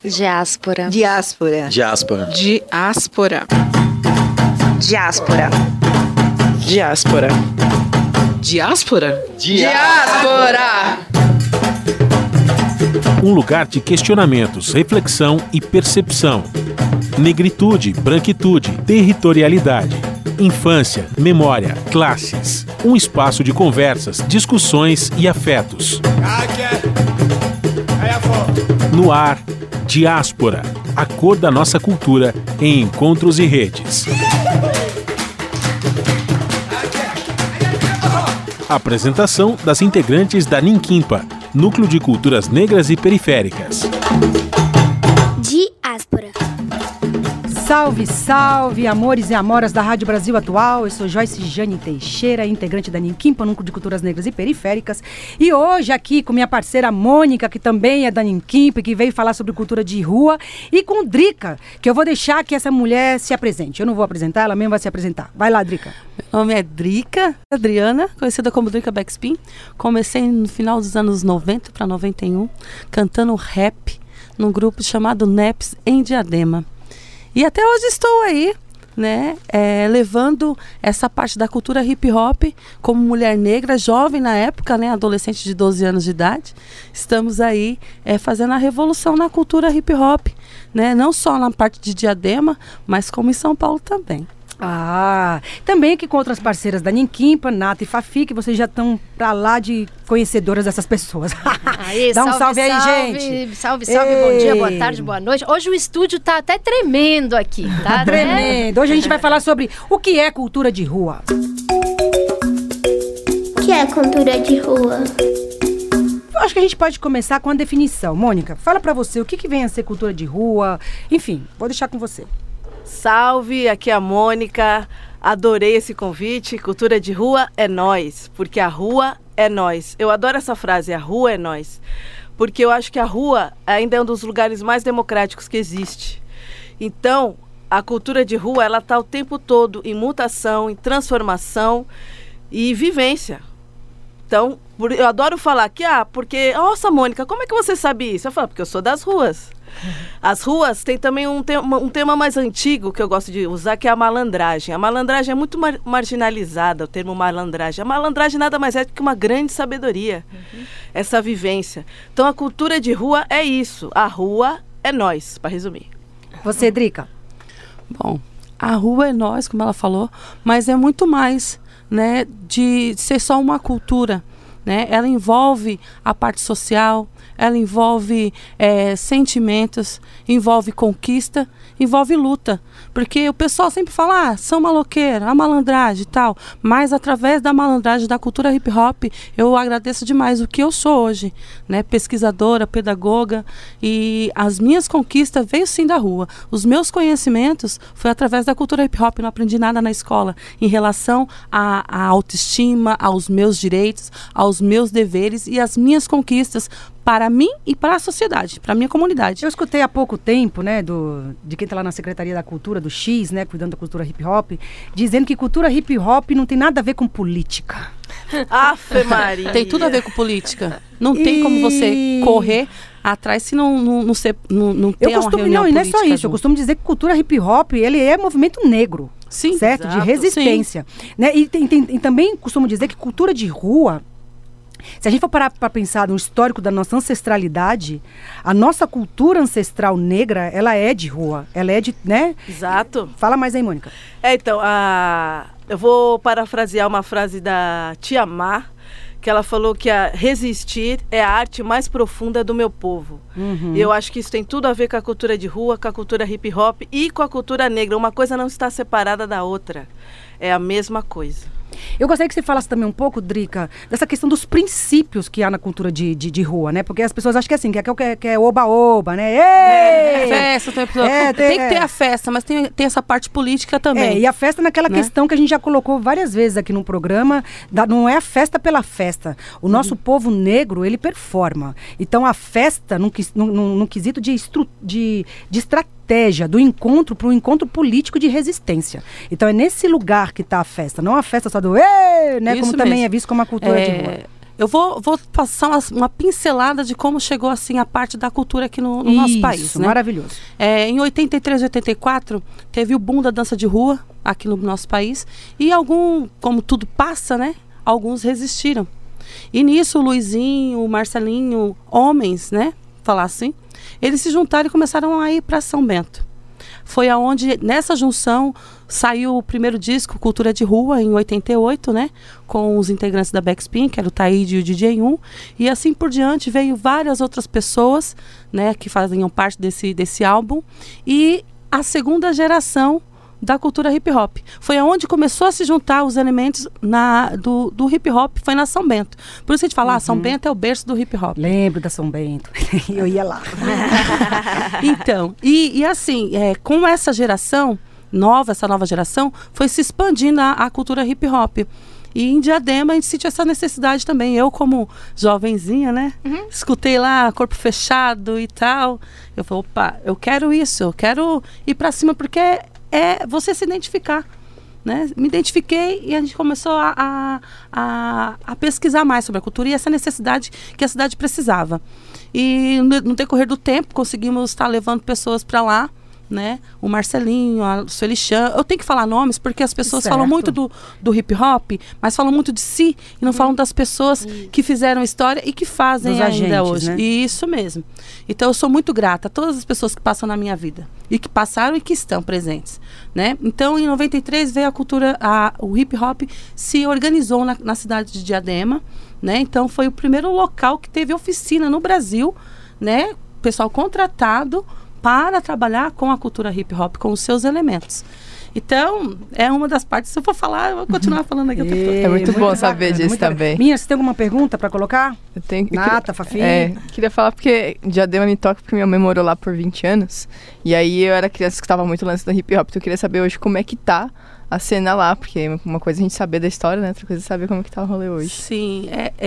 Diáspora. Diáspora. Diáspora. Diáspora. Diáspora. Diáspora. Diáspora? Diáspora! Um lugar de questionamentos, reflexão e percepção. Negritude, branquitude, territorialidade. Infância, memória, classes. Um espaço de conversas, discussões e afetos. No ar, Diáspora, a cor da nossa cultura em encontros e redes. Apresentação das integrantes da Ninquimpa, Núcleo de Culturas Negras e Periféricas. Diáspora. Salve, salve, amores e amoras da Rádio Brasil Atual. Eu sou Joyce Jane Teixeira, integrante da Ninquimpa, Núcleo de Culturas Negras e Periféricas. E hoje aqui com minha parceira Mônica, que também é da Ninquimpa e que veio falar sobre cultura de rua. E com Drica, que eu vou deixar que essa mulher se apresente. Eu não vou apresentar, ela mesma vai se apresentar. Vai lá, Drica. Meu nome é Drica Adriana, conhecida como Drica Backspin. Comecei no final dos anos 90 para 91, cantando rap num grupo chamado Neps em Diadema. E até hoje estou aí, né, levando essa parte da cultura hip hop como mulher negra, jovem na época, né, adolescente de 12 anos de idade. Estamos aí fazendo a revolução na cultura hip hop, né, não só na parte de Diadema, mas como em São Paulo também. Também aqui com outras parceiras da Ninquimpa, Nata e Fafi, que vocês já estão pra lá de conhecedoras dessas pessoas. Aí, dá um salve aí, salve, gente. Salve, bom dia, boa tarde, boa noite. Hoje o estúdio tá até tremendo aqui, tá? Tremendo. Hoje a gente vai falar sobre o que é cultura de rua. O que é cultura de rua? Eu acho que a gente pode começar com a definição. Mônica, fala pra você o que vem a ser cultura de rua. Enfim, vou deixar com você. Salve, aqui é a Mônica, adorei esse convite. Cultura de rua é nós, porque a rua é nós. Eu adoro essa frase, a rua é nós, porque eu acho que a rua ainda é um dos lugares mais democráticos que existe. Então, a cultura de rua, ela está o tempo todo em mutação, em transformação e vivência. Então, eu adoro falar que, porque, nossa, Mônica, como é que você sabe isso? Eu falo, porque eu sou das ruas. As ruas tem também um tema mais antigo que eu gosto de usar, que é a malandragem. A malandragem é muito marginalizada, o termo malandragem. A malandragem nada mais é do que uma grande sabedoria, essa vivência. Então a cultura de rua é isso, a rua é nós, para resumir. Você, Drica? Bom, a rua é nós, como ela falou, mas é muito mais, né, de ser só uma cultura, né? Ela envolve a parte social, ela envolve sentimentos, envolve conquista, envolve luta. Porque o pessoal sempre fala, são maloqueiros, a malandragem e tal. Mas através da malandragem, da cultura hip hop, eu agradeço demais o que eu sou hoje, né? Pesquisadora, pedagoga, e as minhas conquistas veio sim da rua. Os meus conhecimentos foi através da cultura hip hop, não aprendi nada na escola em relação à autoestima, aos meus direitos, aos meus deveres e às minhas conquistas para mim e para a sociedade, para a minha comunidade. Eu escutei há pouco tempo, né, de quem está lá na Secretaria da Cultura, do X, né, cuidando da cultura hip hop, dizendo que cultura hip hop não tem nada a ver com política. Afe Maria! Tem tudo a ver com política. Não tem como você correr atrás se não tem uma reunião política. Não é só isso, eu costumo dizer que cultura hip hop, ele é movimento negro. Sim, certo? Exato, de resistência. Né? E também costumo dizer que cultura de rua, se a gente for parar para pensar no histórico da nossa ancestralidade, a nossa cultura ancestral negra, ela é de rua, ela é de, né? Exato. Fala mais aí, Mônica. Então, eu vou parafrasear uma frase da Tia Má, que ela falou que resistir é a arte mais profunda do meu povo. E eu acho que isso tem tudo a ver com a cultura de rua, com a cultura hip hop e com a cultura negra. Uma coisa não está separada da outra, é a mesma coisa. Eu gostaria que você falasse também um pouco, Drica, dessa questão dos princípios que há na cultura de rua, né? Porque as pessoas acham que é assim, que é oba-oba, né? Ei! Festa, tem que ter a festa, mas tem essa parte política também. E a festa naquela questão que a gente já colocou várias vezes aqui no programa, não é a festa pela festa. O nosso povo negro, ele performa. Então a festa, num quesito de estratégia, do encontro para um encontro político de resistência. Então é nesse lugar que está a festa, não a festa só do né? Como também é visto como a cultura de rua. Eu vou passar uma pincelada de como chegou assim a parte da cultura aqui no nosso país, né? Maravilhoso. Em 83 e 84, teve o boom da dança de rua aqui no nosso país. E como tudo passa, né? Alguns resistiram. E nisso o Luizinho, o Marcelinho, homens, né? Falar assim, eles se juntaram e começaram a ir para São Bento. Foi aonde, nessa junção, saiu o primeiro disco, Cultura de Rua, em 88, né? Com os integrantes da Backspin, que era o Taíde e o DJ 1. E assim por diante, veio várias outras pessoas, né? Que faziam parte desse álbum. E a segunda geração da cultura hip hop. Foi aonde começou a se juntar os elementos do hip hop, foi na São Bento. Por isso que a gente fala, São Bento é o berço do hip hop. Lembro da São Bento. Eu ia lá. Então, e assim, com essa geração essa nova geração, foi se expandindo a cultura hip hop. E em Diadema a gente sentiu essa necessidade também. Eu, como jovenzinha, né? Escutei lá, corpo fechado e tal. Eu falei, opa, eu quero isso, eu quero ir pra cima, porque é você se identificar, né? Me identifiquei e a gente começou a pesquisar mais sobre a cultura e essa necessidade que a cidade precisava. E no decorrer do tempo conseguimos estar levando pessoas para lá, né? O Marcelinho, a Suelichan. Eu tenho que falar nomes porque as pessoas falam muito do hip hop, mas falam muito de si e não falam das pessoas que fizeram história e que fazem ainda hoje. Né? Isso mesmo. Então eu sou muito grata a todas as pessoas que passam na minha vida e que passaram e que estão presentes, né? Então em 93 veio a cultura, o hip hop se organizou na cidade de Diadema, né? Então foi o primeiro local que teve oficina no Brasil, né? Pessoal contratado para trabalhar com a cultura hip hop, com os seus elementos. Então, é uma das partes, se eu for falar, eu vou continuar falando aqui. É muito bom saber disso também. Minha, você tem alguma pergunta para colocar? Eu tenho. Nata, Fafi? Queria falar porque Diadema me toca, porque minha mãe morou lá por 20 anos. E aí eu era criança que escutava muito o lance do hip hop. Então eu queria saber hoje como é que tá a cena lá, porque uma coisa é a gente saber da história, né? Outra coisa é saber como é que tá o rolê hoje. Sim,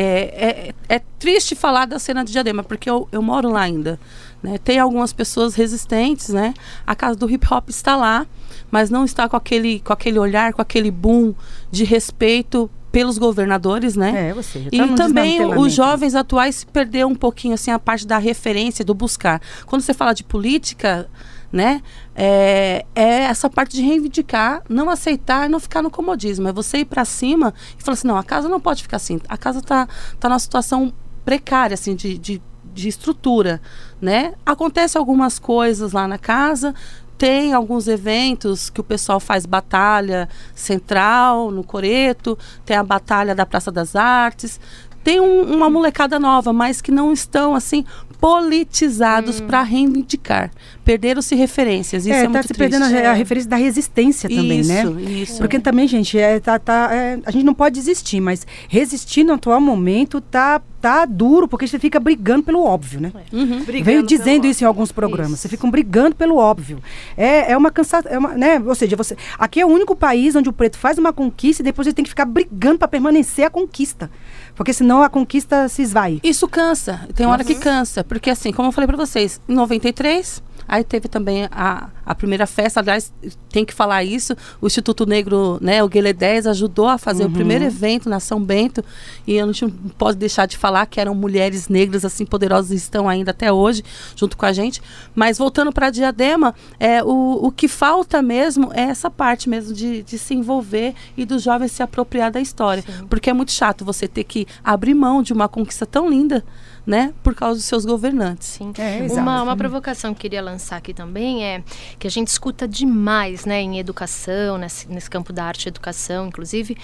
é triste falar da cena de Diadema, porque eu moro lá ainda. Né? Tem algumas pessoas resistentes, né? A casa do hip hop está lá, mas não está com aquele olhar, com aquele boom de respeito pelos governadores, né? E também os jovens atuais se perdeu um pouquinho assim a parte da referência, do buscar. Quando você fala de política, né? É essa parte de reivindicar, não aceitar, não ficar no comodismo. É você ir para cima e falar assim, não, a casa não pode ficar assim. A casa tá numa situação precária, assim, de estrutura, né? Acontece algumas coisas lá na casa, tem alguns eventos que o pessoal faz batalha central no Coreto, tem a batalha da Praça das Artes, tem uma molecada nova, mas que não estão assim politizados para reivindicar. Perderam-se referências. Isso é muito triste. Está se perdendo a referência da resistência também, isso, né? Isso. Porque também, gente, a gente não pode desistir, mas resistir no atual momento tá duro, porque você fica brigando pelo óbvio, né? Veio dizendo isso em alguns programas. Você fica brigando pelo óbvio. É uma cansação, né? Ou seja, aqui é o único país onde o preto faz uma conquista e depois ele tem que ficar brigando para permanecer a conquista. Porque senão a conquista se esvai. Isso cansa. Tem hora que cansa. Porque assim, como eu falei para vocês, em 93... Aí teve também a primeira festa, aliás, tem que falar isso, o Instituto Negro, né, o Guelé 10 ajudou a fazer o primeiro evento na São Bento, e a gente não pode deixar de falar que eram mulheres negras assim poderosas e estão ainda até hoje junto com a gente. Mas voltando para Diadema, o que falta mesmo é essa parte mesmo de se envolver e dos jovens se apropriar da história. Sim. Porque é muito chato você ter que abrir mão de uma conquista tão linda, né, por causa dos seus governantes. Sim. Uma provocação que eu queria lançar aqui também é que a gente escuta demais, né, em educação, nesse campo da arte e educação, inclusive,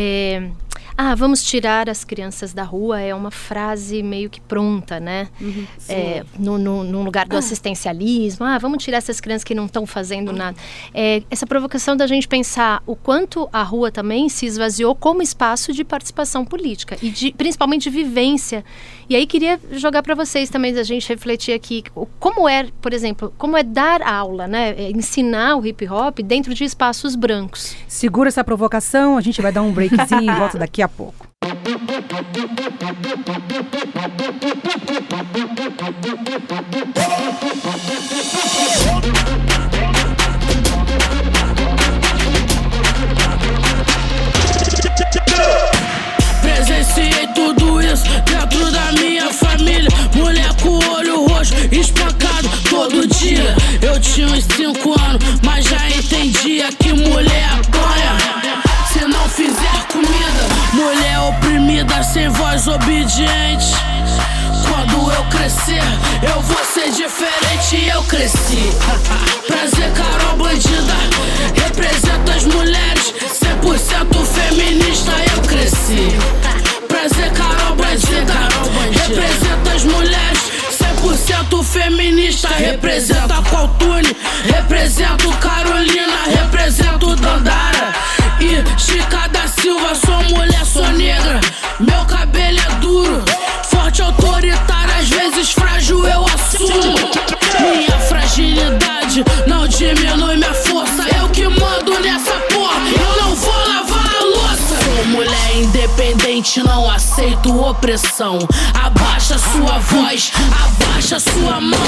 vamos tirar as crianças da rua, é uma frase meio que pronta, né, no lugar do assistencialismo, vamos tirar essas crianças que não estão fazendo nada. Essa provocação da gente pensar o quanto a rua também se esvaziou como espaço de participação política e principalmente de vivência. E aí queria jogar para vocês também, a gente refletir aqui, como por exemplo, como é dar aula, né? Ensinar o hip hop dentro de espaços brancos. Segura essa provocação, a gente vai dar um breakzinho e volta daqui a pouco. Presenciei tudo isso dia. Eu tinha uns 5 anos, mas já entendia que mulher apanha se não fizer comida. Mulher oprimida, sem voz, obediente. Quando eu crescer, eu vou ser diferente. Eu cresci. Prazer, Carol Bandida, representa as mulheres, 100% feminista. Eu cresci. Prazer, Carol Bandida, representa as mulheres, 100% feminista. Representa Qualtune, represento Carolina, represento Dandara e Chica da Silva. Sou mulher, sou negra, meu cabelo é duro, forte, autoritário, às vezes frágil eu assumo. Minha fragilidade não diminui minha força. Eu que mando nessa porra, eu não vou lavar a louça. Sou mulher independente, não aceito opressão. Abaixa sua voz, abaixa sua mão.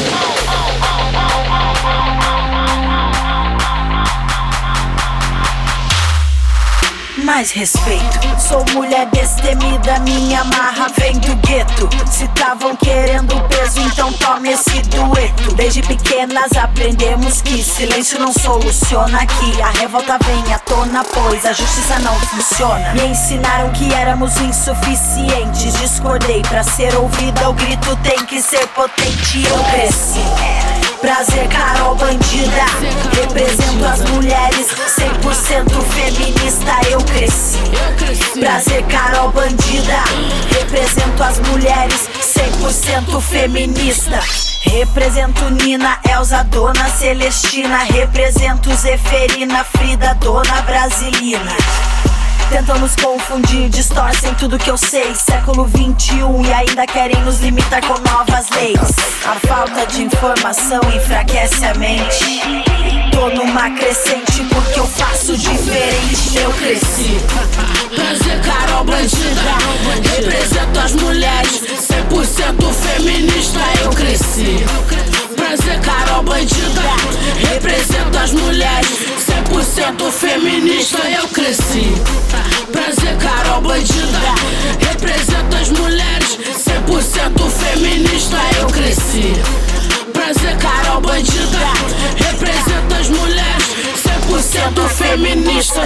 Mais respeito, sou mulher destemida, minha marra vem do gueto. Se tavam querendo peso, então tome esse dueto. Desde pequenas aprendemos que silêncio não soluciona aqui. A revolta vem à tona, pois a justiça não funciona. Me ensinaram que éramos insuficientes, discordei pra ser ouvida, o grito tem que ser potente. Eu cresci. Prazer, Carol Bandida, represento as mulheres, 100% feminista. Eu cresci. Prazer, Carol Bandida, represento as mulheres, 100% feminista. Represento Nina, Elza, Dona Celestina, represento Zeferina, Frida, Dona Brasilina. Tentam nos confundir, distorcem tudo que eu sei. Século 21 e ainda querem nos limitar com novas leis. A falta de informação enfraquece a mente. Tô numa crescente porque eu faço diferente. Eu cresci. Prazer, Carol Bandida, represento as mulheres, 100% feminista. Eu cresci. Prazer, Carol Bandida, represento as mulheres, 100% feminista. Eu cresci. Prazer, Carol Bandida, representa as mulheres, 100% feminista. Eu cresci. Prazer, Carol Bandida, representa as mulheres, 100% feminista.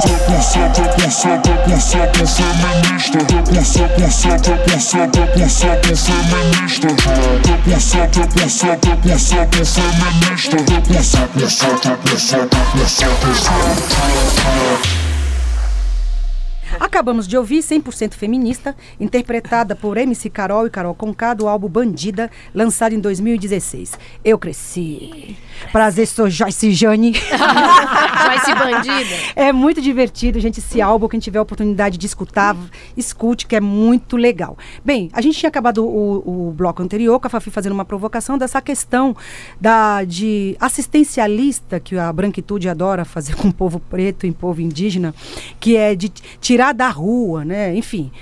100% Acabamos de ouvir 100% Feminista, interpretada por MC Carol e Carol Conká, do álbum Bandida, lançado em 2016. Eu cresci. Prazer, sou Joyce Jane. Joyce Bandida. É muito divertido, gente, esse álbum. Quem tiver a oportunidade de escutar, escute, que é muito legal. Bem, a gente tinha acabado o bloco anterior com a Fafi fazendo uma provocação dessa questão de assistencialista que a branquitude adora fazer com o povo preto e povo indígena, que é de tirar da rua, né? Enfim,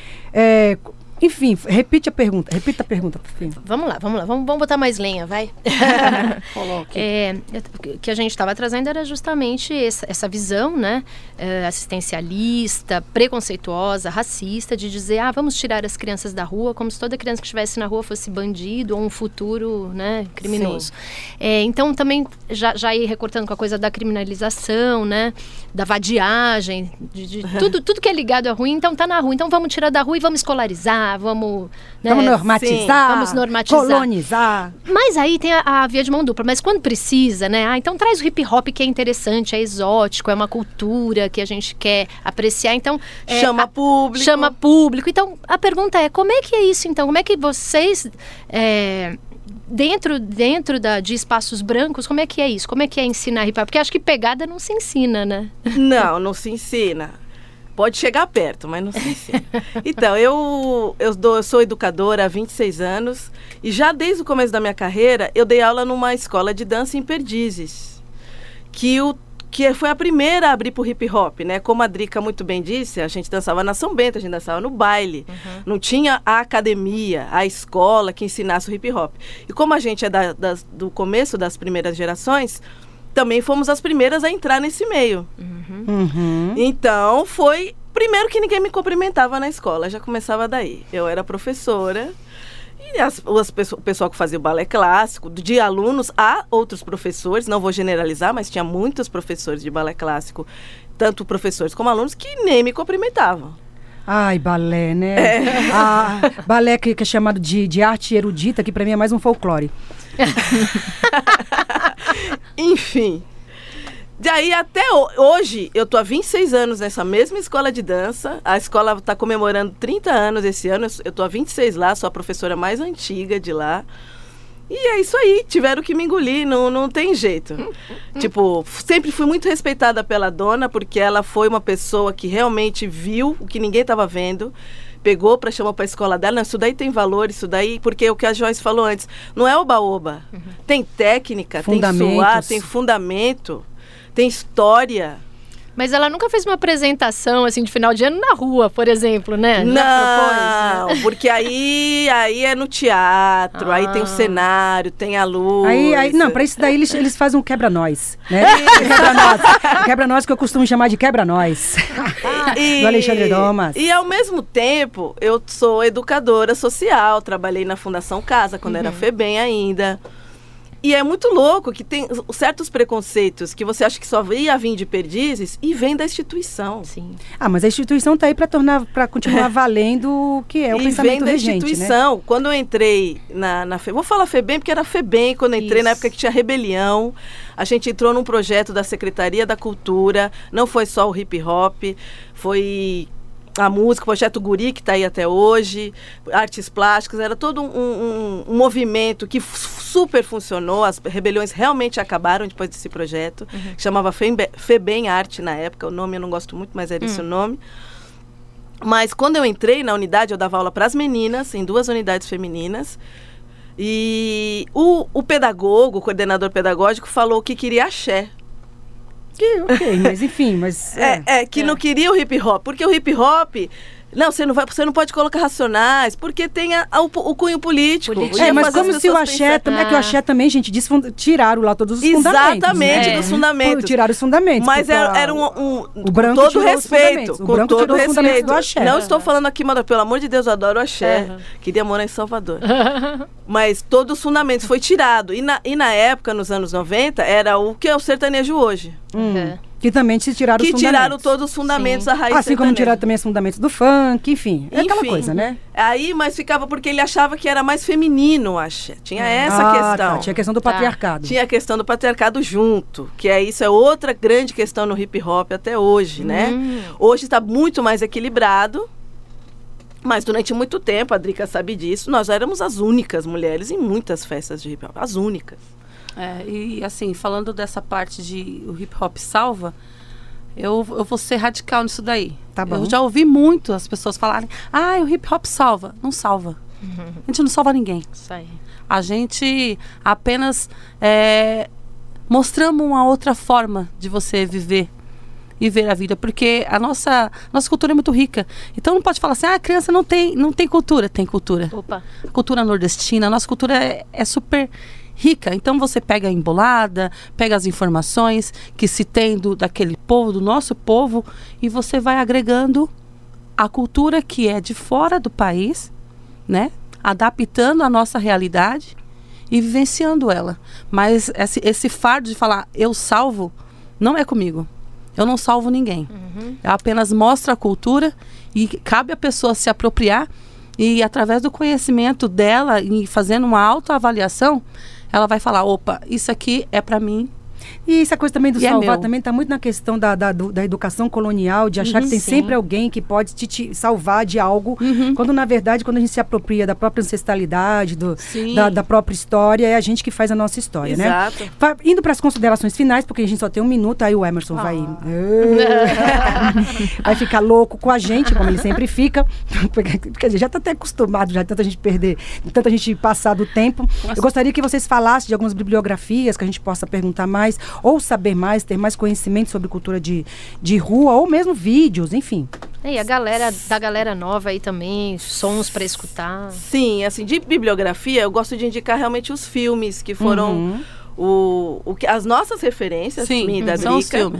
repita a pergunta, Fafi. Vamos lá, vamos botar mais lenha, vai. Coloque. O que a gente estava trazendo era justamente essa visão, né, assistencialista, preconceituosa, racista, de dizer, vamos tirar as crianças da rua, como se toda criança que estivesse na rua fosse bandido ou um futuro, né, criminoso. Então, também, já ir recortando com a coisa da criminalização, né, da vadiagem, de tudo que é ligado à rua, então tá na rua, então vamos tirar da rua e vamos escolarizar, vamos normatizar, colonizar. Mas aí tem a via de mão dupla. Mas quando precisa, né? Então traz o hip hop, que é interessante, é exótico, é uma cultura que a gente quer apreciar. Então chama público. Então a pergunta é, como é que é isso então? Como é que vocês dentro de espaços brancos, como é que é isso? Como é que é ensinar hip hop? Porque acho que pegada não se ensina, né? Não se ensina. Pode chegar perto, mas não se ensina. Então, eu sou educadora há 26 anos e já desde o começo da minha carreira eu dei aula numa escola de dança em Perdizes, que foi a primeira a abrir pro hip hop, né? Como a Drica muito bem disse, a gente dançava na São Bento, a gente dançava no baile. Não tinha a academia, a escola que ensinasse o hip hop. E como a gente é do começo das primeiras gerações, também fomos as primeiras a entrar nesse meio. Então, foi... Primeiro que ninguém me cumprimentava na escola, já começava daí. Eu era professora o pessoal que fazia o balé clássico, de alunos a outros professores, não vou generalizar, mas tinha muitos professores de balé clássico, tanto professores como alunos, que nem me cumprimentavam. Ai, balé, né? Balé que é chamado de arte erudita, que pra mim é mais um folclore. Enfim. Daí até hoje, eu tô há 26 anos nessa mesma escola de dança. A escola está comemorando 30 anos esse ano. Eu tô há 26 lá, sou a professora mais antiga de lá. E é isso aí, tiveram que me engolir, não tem jeito. Tipo, sempre fui muito respeitada pela dona, porque ela foi uma pessoa que realmente viu o que ninguém estava vendo. Pegou para chamar para a escola dela, não, isso daí tem valor, isso daí, porque o que a Joyce falou antes, não é oba-oba. Tem técnica, tem suar, tem fundamento. Tem história. Mas ela nunca fez uma apresentação, assim, de final de ano na rua, por exemplo, né? Não, porque aí é no teatro, aí tem o cenário, tem a luz. Não, pra isso daí eles fazem um quebra-nós, né? Quebra-nós que eu costumo chamar de quebra-nós. Do Alexandre Domas. E ao mesmo tempo, eu sou educadora social, trabalhei na Fundação Casa, quando era FEBEM ainda. E é muito louco que tem certos preconceitos que você acha que só ia vir de Perdizes e vem da instituição. Sim. Mas a instituição está aí para continuar valendo o que é o pensamento regente, vem da instituição. Né? Quando eu entrei na vou falar FEBEM porque era FEBEM quando eu entrei, na época que tinha rebelião. A gente entrou num projeto da Secretaria da Cultura, não foi só o hip hop, foi a música, o Projeto Guri, que está aí até hoje, artes plásticas, era todo um movimento que super funcionou, as rebeliões realmente acabaram depois desse projeto, que chamava FEBEM Arte na época, o nome eu não gosto muito, mas era esse o nome. Mas quando eu entrei na unidade, eu dava aula para as meninas, em 2 unidades femininas, e o pedagogo, o coordenador pedagógico, falou que queria axé. Ok, mas enfim, que não queria o hip hop, porque o hip hop, não, você não pode colocar Racionais, porque tem o cunho político. Mas como se o axé, é que o axé também, gente, tiraram lá todos os fundamentos. Exatamente, dos fundamentos. Tiraram os fundamentos. Mas era o branco com todo respeito. Com todo respeito. Do axé. Não estou falando aqui, mas pelo amor de Deus, eu adoro o axé. Queria morar em Salvador. Mas todos os fundamentos foi tirado. E na época, nos anos 90, era o que é o sertanejo hoje. Que também se tiraram os fundamentos. Que tiraram todos os fundamentos da raiz assim como tiraram também os fundamentos do funk, enfim. É aquela coisa, né? Aí, mas ficava porque ele achava que era mais feminino o axé. Tinha essa questão. Tinha a questão do patriarcado. Tinha a questão do patriarcado junto. Que isso é outra grande questão no hip hop até hoje, né? Hoje está muito mais equilibrado. Mas durante muito tempo, a Drica sabe disso, nós éramos as únicas mulheres em muitas festas de hip hop. As únicas. E assim, falando dessa parte de o hip hop salva, eu vou ser radical nisso daí. Tá bom. Eu já ouvi muito as pessoas falarem, o hip hop salva. Não salva. A gente não salva ninguém. Isso aí. A gente apenas mostramos uma outra forma de você viver e ver a vida, porque a nossa cultura é muito rica. Então não pode falar assim, a criança não tem cultura. Tem cultura. Opa. A cultura nordestina, a nossa cultura é super rica. Então você pega a embolada, pega as informações que se tem daquele povo, do nosso povo, e você vai agregando a cultura que é de fora do país, né? Adaptando a nossa realidade e vivenciando ela. Mas esse fardo de falar, eu salvo, não é comigo. Eu não salvo ninguém. Eu apenas mostro a cultura e cabe a pessoa se apropriar e, através do conhecimento dela e fazendo uma autoavaliação, ela vai falar, opa, isso aqui é para mim. E essa coisa também do salvar também está muito na questão da educação colonial, de achar que tem sempre alguém que pode te salvar de algo, quando na verdade, quando a gente se apropria da própria ancestralidade, da própria história, é a gente que faz a nossa história, Exato. Né? Indo para as considerações finais, porque a gente só tem 1 minuto, aí o Emerson vai ficar louco com a gente, como ele sempre fica, porque a gente já está até acostumado, já tanta gente perder, tanta gente passar do tempo. Eu gostaria que vocês falassem de algumas bibliografias que a gente possa perguntar mais, ou saber mais, ter mais conhecimento sobre cultura de rua, ou mesmo vídeos, enfim. E da galera nova aí também, sons para escutar. Sim, assim, de bibliografia, eu gosto de indicar realmente os filmes que foram as nossas referências, Sim, da são os Drica. filmes.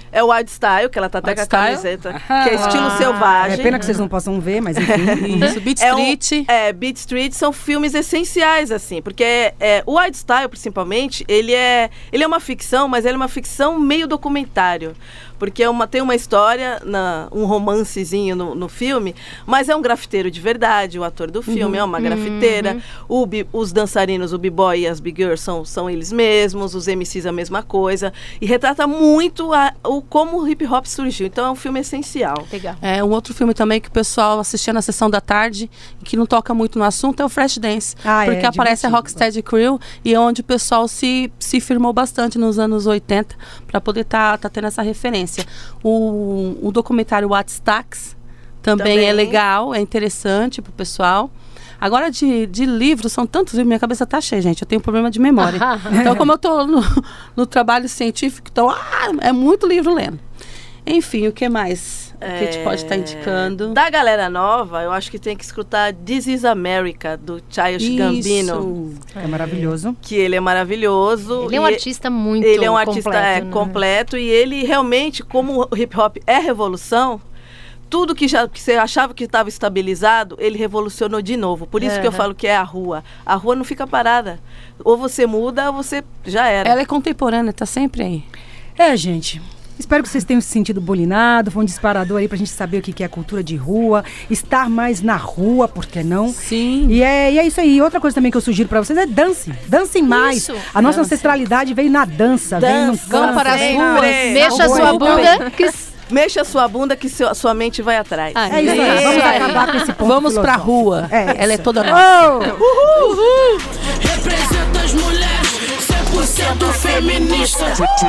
É o Wild Style, que ela tá até com a camiseta, que é estilo selvagem. É pena que vocês não possam ver, mas enfim. Isso, Beat Street. Beat Street são filmes essenciais, assim, porque o Wild Style, principalmente, ele é uma ficção, mas ele é uma ficção meio documentário. Porque tem uma história, um romancezinho no filme, mas é um grafiteiro de verdade, o ator do filme é uma grafiteira. Os dançarinos, o b-boy e as b-girls são eles mesmos, os MCs a mesma coisa. E retrata muito como o hip-hop surgiu. Então é um filme essencial. Legal. Um outro filme também que o pessoal assistia na sessão da tarde, que não toca muito no assunto, é o Flashdance. Porque aparece a Rocksteady Crew e é onde o pessoal se firmou bastante nos anos 80 para poder tá tendo essa referência. O documentário What's Stacks também é legal, é interessante pro pessoal. Agora, de livros, são tantos livros, minha cabeça tá cheia, gente. Eu tenho problema de memória. Então, como eu tô no trabalho científico, então, é muito livro lendo. Enfim, o que mais que a gente pode estar indicando? Da galera nova, eu acho que tem que escutar This Is America, do Childish Gambino. É maravilhoso. Que ele é maravilhoso. Ele é um artista muito Ele é um artista completo, e ele realmente, como o hip-hop é revolução, tudo que você achava que estava estabilizado, ele revolucionou de novo. Por isso que eu falo que é a rua. A rua não fica parada. Ou você muda, ou você já era. Ela é contemporânea, tá sempre aí. Gente... Espero que vocês tenham se sentido bulinado, foi um disparador aí pra gente saber o que é a cultura de rua, estar mais na rua, por que não? Sim. E é isso aí. Outra coisa também que eu sugiro pra vocês é dancem mais. A nossa ancestralidade veio na dança, veio no canto. Vamos para as ruas, mexa a sua bunda. Mexa a sua bunda que sua mente vai atrás. É isso aí, vamos acabar com esse ponto. Vamos pra rua. Ela é toda nossa. Representa as mulheres. 100% feminista.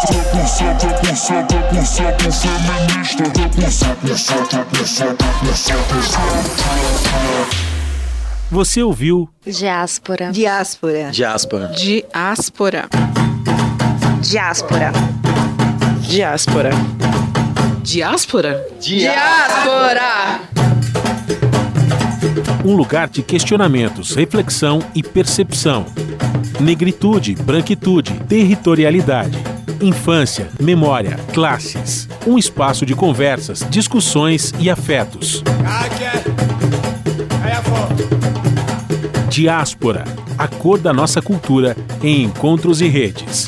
Você ouviu Diáspora. Diáspora. Diáspora. Diáspora. Diáspora. Diáspora. Diáspora? Diáspora! Um lugar de questionamentos, reflexão e percepção. Negritude, branquitude, territorialidade. Infância, memória, classes. Um espaço de conversas, discussões e afetos. Diáspora, a cor da nossa cultura em encontros e redes.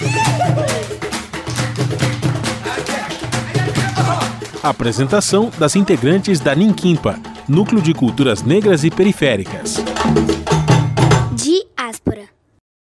Apresentação das integrantes da Ninkimpa, Núcleo de Culturas Negras e Periféricas.